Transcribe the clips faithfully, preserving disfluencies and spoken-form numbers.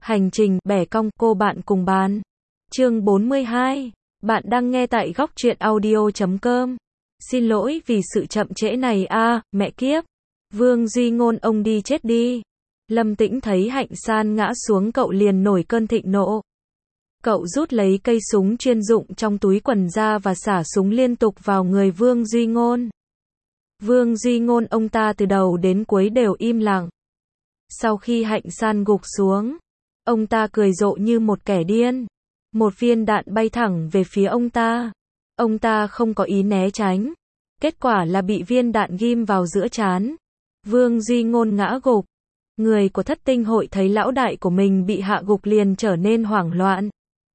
Hành trình bẻ cong cô bạn cùng bàn. Chương bốn mươi hai. Bạn đang nghe tại góc truyện audio chấm com. Xin lỗi vì sự chậm trễ này a, à, mẹ kiếp. Vương Duy Ngôn ông đi chết đi. Lâm Tĩnh thấy Hạnh San ngã xuống cậu liền nổi cơn thịnh nộ. Cậu rút lấy cây súng chuyên dụng trong túi quần ra và xả súng liên tục vào người Vương Duy Ngôn. Vương Duy Ngôn ông ta từ đầu đến cuối đều im lặng. Sau khi Hạnh San gục xuống, ông ta cười rộ như một kẻ điên. Một viên đạn bay thẳng về phía ông ta. Ông ta không có ý né tránh. Kết quả là bị viên đạn ghim vào giữa trán. Vương Duy Ngôn ngã gục. Người của Thất Tinh hội thấy lão đại của mình bị hạ gục liền trở nên hoảng loạn.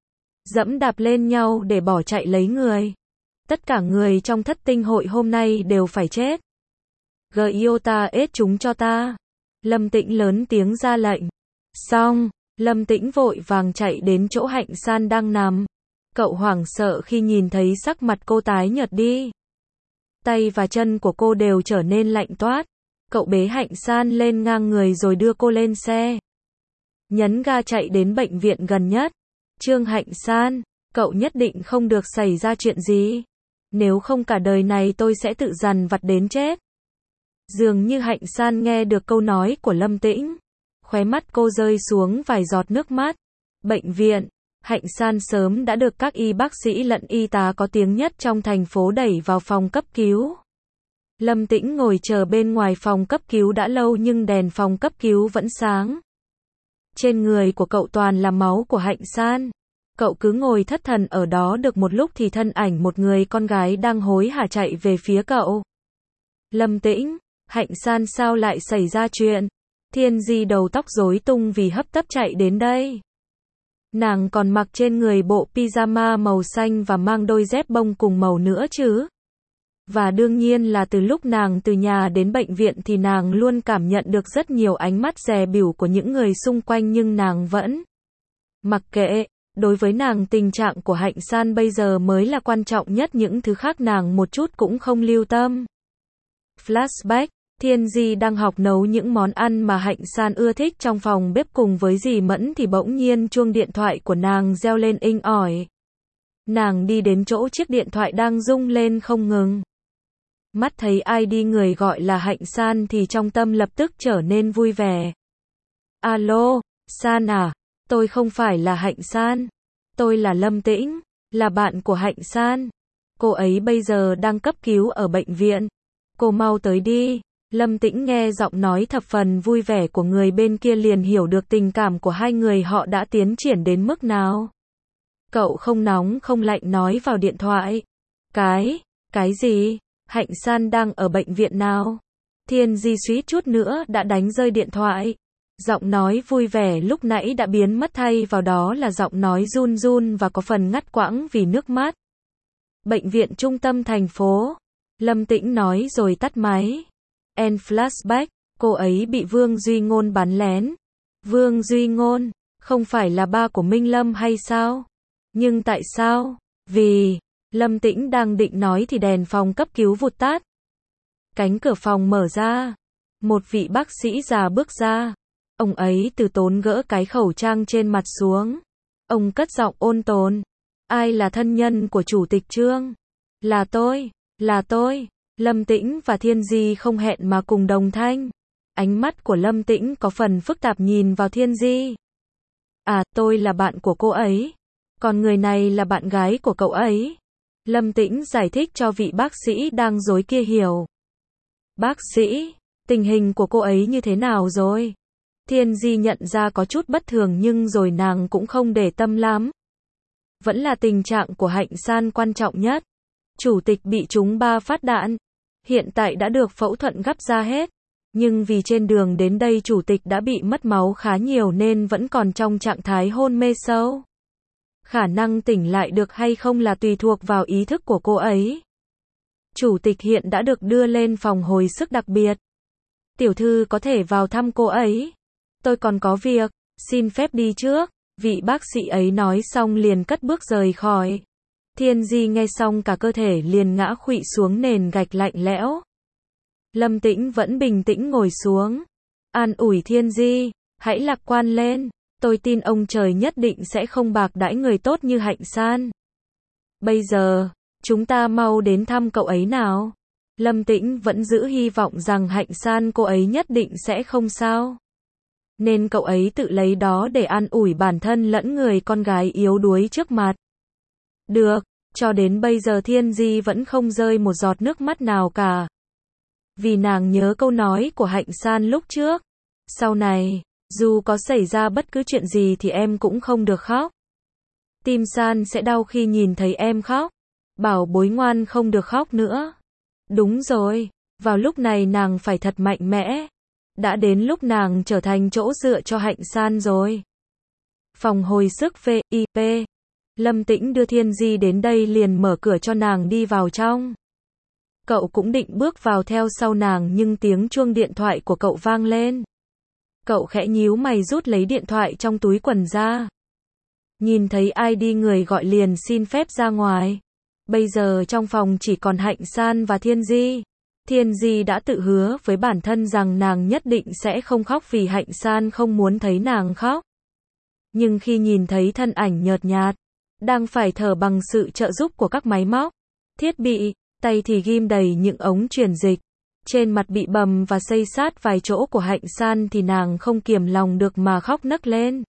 Dẫm đạp lên nhau để bỏ chạy lấy người. Tất cả người trong Thất Tinh hội hôm nay đều phải chết. Giota ết chúng cho ta. Lâm Tĩnh lớn tiếng ra lệnh. Xong, Lâm Tĩnh vội vàng chạy đến chỗ Hạnh San đang nằm. Cậu hoảng sợ khi nhìn thấy sắc mặt cô tái nhợt đi. Tay và chân của cô đều trở nên lạnh toát. Cậu bế Hạnh San lên ngang người rồi đưa cô lên xe. Nhấn ga chạy đến bệnh viện gần nhất. Trương Hạnh San, cậu nhất định không được xảy ra chuyện gì. Nếu không cả đời này tôi sẽ tự dằn vặt đến chết. Dường như Hạnh San nghe được câu nói của Lâm Tĩnh. Khóe mắt cô rơi xuống vài giọt nước mắt. Bệnh viện, Hạnh San sớm đã được các y bác sĩ lẫn y tá có tiếng nhất trong thành phố đẩy vào phòng cấp cứu. Lâm Tĩnh ngồi chờ bên ngoài phòng cấp cứu đã lâu nhưng đèn phòng cấp cứu vẫn sáng. Trên người của cậu toàn là máu của Hạnh San. Cậu cứ ngồi thất thần ở đó được một lúc thì thân ảnh một người con gái đang hối hả chạy về phía cậu. Lâm Tĩnh, Hạnh San sao lại xảy ra chuyện? Thiên Di đầu tóc rối tung vì hấp tấp chạy đến đây. Nàng còn mặc trên người bộ pyjama màu xanh và mang đôi dép bông cùng màu nữa chứ. Và đương nhiên là từ lúc nàng từ nhà đến bệnh viện thì nàng luôn cảm nhận được rất nhiều ánh mắt dè bỉu của những người xung quanh nhưng nàng vẫn mặc kệ. Đối với nàng tình trạng của Hạnh San bây giờ mới là quan trọng nhất, những thứ khác nàng một chút cũng không lưu tâm. Flashback, Thiên Di đang học nấu những món ăn mà Hạnh San ưa thích trong phòng bếp cùng với dì Mẫn thì bỗng nhiên chuông điện thoại của nàng reo lên inh ỏi. Nàng đi đến chỗ chiếc điện thoại đang rung lên không ngừng. Mắt thấy ai đi người gọi là Hạnh San thì trong tâm lập tức trở nên vui vẻ. Alo, San à, tôi không phải là Hạnh San. Tôi là Lâm Tĩnh, là bạn của Hạnh San. Cô ấy bây giờ đang cấp cứu ở bệnh viện. Cô mau tới đi. Lâm Tĩnh nghe giọng nói thập phần vui vẻ của người bên kia liền hiểu được tình cảm của hai người họ đã tiến triển đến mức nào. Cậu không nóng không lạnh nói vào điện thoại. Cái, cái gì? Hạnh San đang ở bệnh viện nào? Thiên Di suýt chút nữa đã đánh rơi điện thoại. Giọng nói vui vẻ lúc nãy đã biến mất thay vào đó là giọng nói run run và có phần ngắt quãng vì nước mắt. Bệnh viện trung tâm thành phố. Lâm Tĩnh nói rồi tắt máy. End flashback, cô ấy bị Vương Duy Ngôn bắn lén. Vương Duy Ngôn, không phải là ba của Minh Lâm hay sao? Nhưng tại sao? Vì, Lâm Tĩnh đang định nói thì đèn phòng cấp cứu vụt tắt. Cánh cửa phòng mở ra. Một vị bác sĩ già bước ra. Ông ấy từ tốn gỡ cái khẩu trang trên mặt xuống. Ông cất giọng ôn tồn. Ai là thân nhân của chủ tịch Trương? Là tôi, là tôi. Lâm Tĩnh và Thiên Di không hẹn mà cùng đồng thanh. Ánh mắt của Lâm Tĩnh có phần phức tạp nhìn vào Thiên Di. À, tôi là bạn của cô ấy. Còn người này là bạn gái của cậu ấy. Lâm Tĩnh giải thích cho vị bác sĩ đang rối kia hiểu. Bác sĩ, tình hình của cô ấy như thế nào rồi? Thiên Di nhận ra có chút bất thường nhưng rồi nàng cũng không để tâm lắm. Vẫn là tình trạng của Hạnh San quan trọng nhất. Chủ tịch bị trúng ba phát đạn. Hiện tại đã được phẫu thuật gấp ra hết. Nhưng vì trên đường đến đây chủ tịch đã bị mất máu khá nhiều nên vẫn còn trong trạng thái hôn mê sâu. Khả năng tỉnh lại được hay không là tùy thuộc vào ý thức của cô ấy. Chủ tịch hiện đã được đưa lên phòng hồi sức đặc biệt. Tiểu thư có thể vào thăm cô ấy. Tôi còn có việc, xin phép đi trước. Vị bác sĩ ấy nói xong liền cất bước rời khỏi. Thiên Di nghe xong cả cơ thể liền ngã khuỵu xuống nền gạch lạnh lẽo. Lâm Tĩnh vẫn bình tĩnh ngồi xuống. An ủi Thiên Di, hãy lạc quan lên. Tôi tin ông trời nhất định sẽ không bạc đãi người tốt như Hạnh San. Bây giờ, chúng ta mau đến thăm cậu ấy nào. Lâm Tĩnh vẫn giữ hy vọng rằng Hạnh San cô ấy nhất định sẽ không sao. Nên cậu ấy tự lấy đó để an ủi bản thân lẫn người con gái yếu đuối trước mặt. Được, cho đến bây giờ Thiên Di vẫn không rơi một giọt nước mắt nào cả. Vì nàng nhớ câu nói của Hạnh San lúc trước. Sau này, dù có xảy ra bất cứ chuyện gì thì em cũng không được khóc. Tim San sẽ đau khi nhìn thấy em khóc. Bảo bối ngoan không được khóc nữa. Đúng rồi, vào lúc này nàng phải thật mạnh mẽ. Đã đến lúc nàng trở thành chỗ dựa cho Hạnh San rồi. Phòng hồi sức vê i pê. Lâm Tĩnh đưa Thiên Di đến đây liền mở cửa cho nàng đi vào trong. Cậu cũng định bước vào theo sau nàng nhưng tiếng chuông điện thoại của cậu vang lên. Cậu khẽ nhíu mày rút lấy điện thoại trong túi quần ra. Nhìn thấy ai đi người gọi liền xin phép ra ngoài. Bây giờ trong phòng chỉ còn Hạnh San và Thiên Di. Thiên Di đã tự hứa với bản thân rằng nàng nhất định sẽ không khóc vì Hạnh San không muốn thấy nàng khóc. Nhưng khi nhìn thấy thân ảnh nhợt nhạt, đang phải thở bằng sự trợ giúp của các máy móc, thiết bị, tay thì ghim đầy những ống truyền dịch, trên mặt bị bầm và xây sát vài chỗ của Hạnh San thì nàng không kiềm lòng được mà khóc nấc lên.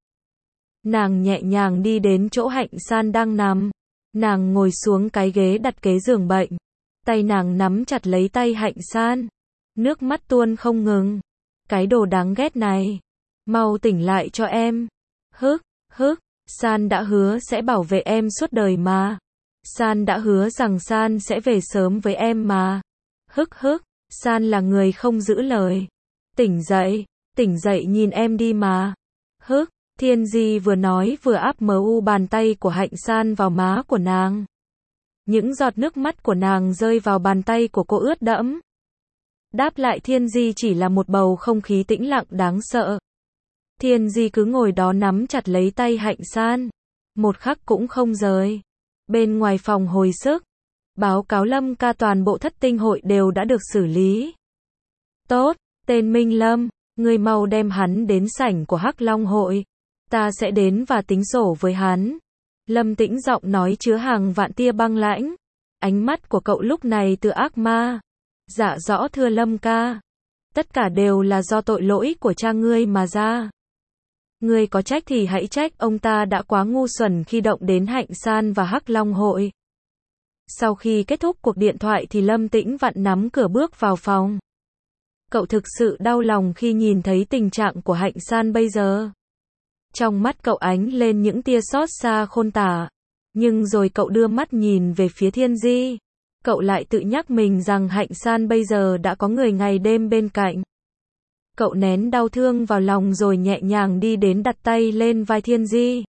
Nàng nhẹ nhàng đi đến chỗ Hạnh San đang nằm. Nàng ngồi xuống cái ghế đặt kế giường bệnh. Tay nàng nắm chặt lấy tay Hạnh San. Nước mắt tuôn không ngừng. Cái đồ đáng ghét này. Mau tỉnh lại cho em. Hức, hức, San đã hứa sẽ bảo vệ em suốt đời mà. San đã hứa rằng San sẽ về sớm với em mà. Hức hức, San là người không giữ lời. Tỉnh dậy, tỉnh dậy nhìn em đi mà. Hức. Thiên Di vừa nói vừa áp mu bàn tay của Hạnh San vào má của nàng. Những giọt nước mắt của nàng rơi vào bàn tay của cô ướt đẫm. Đáp lại Thiên Di chỉ là một bầu không khí tĩnh lặng đáng sợ. Thiên Di cứ ngồi đó nắm chặt lấy tay Hạnh San. Một khắc cũng không rời. Bên ngoài phòng hồi sức, báo cáo Lâm ca toàn bộ thất tinh hội đều đã được xử lý. Tốt, tên Minh Lâm, ngươi mau đem hắn đến sảnh của Hắc Long hội. Ta sẽ đến và tính sổ với hắn. Lâm Tĩnh giọng nói chứa hàng vạn tia băng lãnh. Ánh mắt của cậu lúc này từ ác ma. Dạ rõ thưa Lâm ca. Tất cả đều là do tội lỗi của cha ngươi mà ra. Ngươi có trách thì hãy trách ông ta đã quá ngu xuẩn khi động đến Hạnh San và Hắc Long hội. Sau khi kết thúc cuộc điện thoại thì Lâm Tĩnh vặn nắm cửa bước vào phòng. Cậu thực sự đau lòng khi nhìn thấy tình trạng của Hạnh San bây giờ. Trong mắt cậu ánh lên những tia xót xa khôn tả. Nhưng rồi cậu đưa mắt nhìn về phía Thiên Di. Cậu lại tự nhắc mình rằng Hạnh San bây giờ đã có người ngày đêm bên cạnh. Cậu nén đau thương vào lòng rồi nhẹ nhàng đi đến đặt tay lên vai Thiên Di.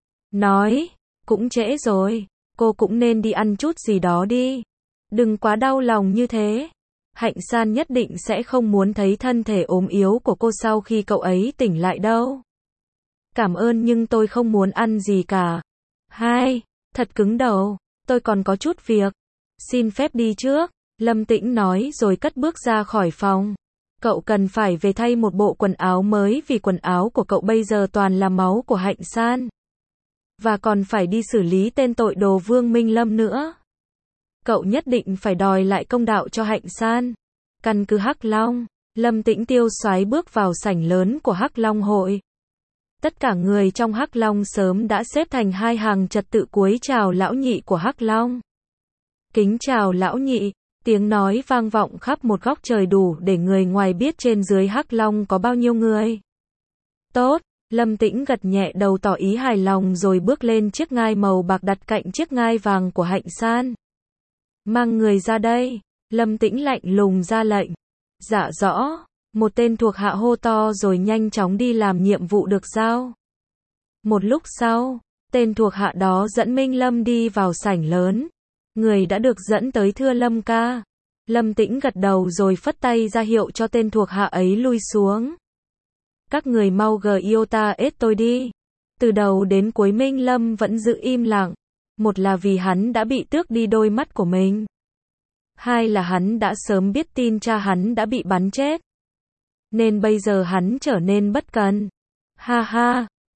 Nói, cũng trễ rồi, cô cũng nên đi ăn chút gì đó đi. Đừng quá đau lòng như thế. Hạnh San nhất định sẽ không muốn thấy thân thể ốm yếu của cô sau khi cậu ấy tỉnh lại đâu. Cảm ơn nhưng tôi không muốn ăn gì cả. Hai, thật cứng đầu, tôi còn có chút việc. Xin phép đi trước, Lâm Tĩnh nói rồi cất bước ra khỏi phòng. Cậu cần phải về thay một bộ quần áo mới vì quần áo của cậu bây giờ toàn là máu của Hạnh San. Và còn phải đi xử lý tên tội đồ Vương Minh Lâm nữa. Cậu nhất định phải đòi lại công đạo cho Hạnh San. Căn cứ Hắc Long, Lâm Tĩnh tiêu xoái bước vào sảnh lớn của Hắc Long hội. Tất cả người trong Hắc Long sớm đã xếp thành hai hàng trật tự cúi chào lão nhị của Hắc Long. Kính chào lão nhị, tiếng nói vang vọng khắp một góc trời đủ để người ngoài biết trên dưới Hắc Long có bao nhiêu người. Tốt, Lâm Tĩnh gật nhẹ đầu tỏ ý hài lòng rồi bước lên chiếc ngai màu bạc đặt cạnh chiếc ngai vàng của Hạnh San. Mang người ra đây, Lâm Tĩnh lạnh lùng ra lệnh. Dạ rõ. Một tên thuộc hạ hô to rồi nhanh chóng đi làm nhiệm vụ được giao. Một lúc sau, tên thuộc hạ đó dẫn Minh Lâm đi vào sảnh lớn. Người đã được dẫn tới thưa Lâm ca. Lâm Tĩnh gật đầu rồi phất tay ra hiệu cho tên thuộc hạ ấy lui xuống. Các người mau gờ iota ết tôi đi. Từ đầu đến cuối Minh Lâm vẫn giữ im lặng. Một là vì hắn đã bị tước đi đôi mắt của mình. Hai là hắn đã sớm biết tin cha hắn đã bị bắn chết. Nên bây giờ hắn trở nên bất cần. Ha ha,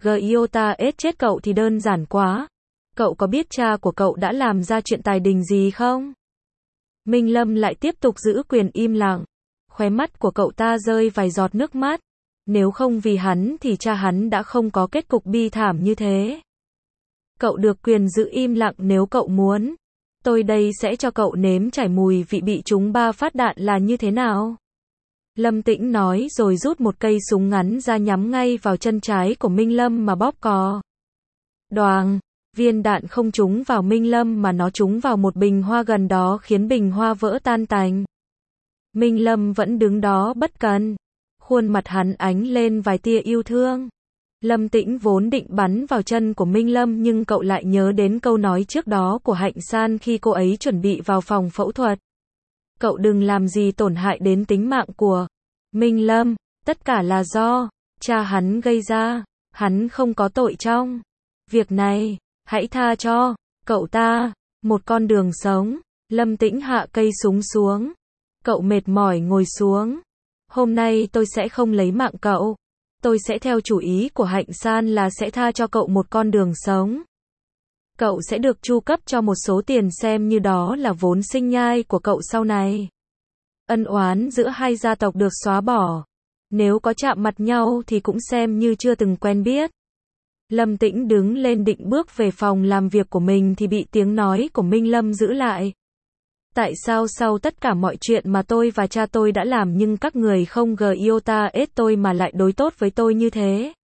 Giota ết chết cậu thì đơn giản quá. Cậu có biết cha của cậu đã làm ra chuyện tài đình gì không? Minh Lâm lại tiếp tục giữ quyền im lặng. Khóe mắt của cậu ta rơi vài giọt nước mắt. Nếu không vì hắn thì cha hắn đã không có kết cục bi thảm như thế. Cậu được quyền giữ im lặng nếu cậu muốn. Tôi đây sẽ cho cậu nếm trải mùi vị bị trúng ba phát đạn là như thế nào. Lâm Tĩnh nói rồi rút một cây súng ngắn ra nhắm ngay vào chân trái của Minh Lâm mà bóp cò. Đoàng, viên đạn không trúng vào Minh Lâm mà nó trúng vào một bình hoa gần đó khiến bình hoa vỡ tan tành. Minh Lâm vẫn đứng đó bất cần. Khuôn mặt hắn ánh lên vài tia yêu thương. Lâm Tĩnh vốn định bắn vào chân của Minh Lâm nhưng cậu lại nhớ đến câu nói trước đó của Hạnh San khi cô ấy chuẩn bị vào phòng phẫu thuật. Cậu đừng làm gì tổn hại đến tính mạng của Minh Lâm, tất cả là do cha hắn gây ra, hắn không có tội trong việc này, hãy tha cho cậu ta một con đường sống. Lâm Tĩnh hạ cây súng xuống. Cậu mệt mỏi ngồi xuống. Hôm nay tôi sẽ không lấy mạng cậu. Tôi sẽ theo chủ ý của Hạnh San là sẽ tha cho cậu một con đường sống. Cậu sẽ được chu cấp cho một số tiền xem như đó là vốn sinh nhai của cậu sau này. Ân oán giữa hai gia tộc được xóa bỏ. Nếu có chạm mặt nhau thì cũng xem như chưa từng quen biết. Lâm Tĩnh đứng lên định bước về phòng làm việc của mình thì bị tiếng nói của Minh Lâm giữ lại. Tại sao sau tất cả mọi chuyện mà tôi và cha tôi đã làm nhưng các người không Giota ết tôi mà lại đối tốt với tôi như thế?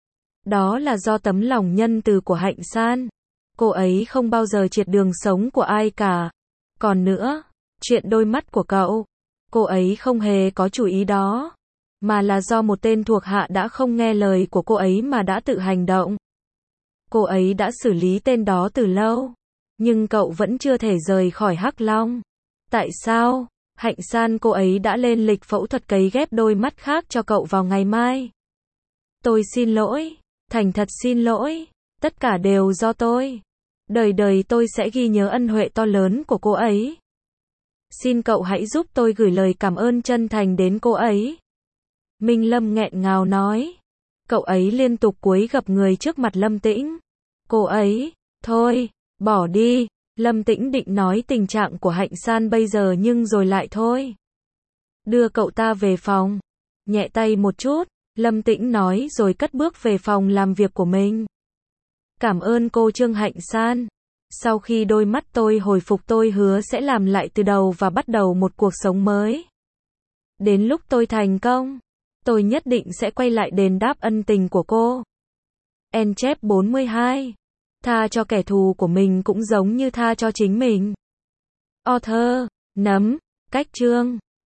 Đó là do tấm lòng nhân từ của Hạnh San. Cô ấy không bao giờ triệt đường sống của ai cả. Còn nữa, chuyện đôi mắt của cậu, cô ấy không hề có chủ ý đó. Mà là do một tên thuộc hạ đã không nghe lời của cô ấy mà đã tự hành động. Cô ấy đã xử lý tên đó từ lâu. Nhưng cậu vẫn chưa thể rời khỏi Hắc Long. Tại sao? Hạnh San cô ấy đã lên lịch phẫu thuật cấy ghép đôi mắt khác cho cậu vào ngày mai. Tôi xin lỗi. Thành thật xin lỗi. Tất cả đều do tôi. Đời đời tôi sẽ ghi nhớ ân huệ to lớn của cô ấy. Xin cậu hãy giúp tôi gửi lời cảm ơn chân thành đến cô ấy. Minh Lâm nghẹn ngào nói. Cậu ấy liên tục cúi gập người trước mặt Lâm Tĩnh. Cô ấy, thôi, bỏ đi. Lâm Tĩnh định nói tình trạng của Hạnh San bây giờ nhưng rồi lại thôi. Đưa cậu ta về phòng. Nhẹ tay một chút, Lâm Tĩnh nói rồi cất bước về phòng làm việc của mình. Cảm ơn cô Trương Hạnh San. Sau khi đôi mắt tôi hồi phục tôi hứa sẽ làm lại từ đầu và bắt đầu một cuộc sống mới. Đến lúc tôi thành công, tôi nhất định sẽ quay lại đền đáp ân tình của cô. Enchep bốn mươi hai. Tha cho kẻ thù của mình cũng giống như tha cho chính mình. Author, nấm, cách chương.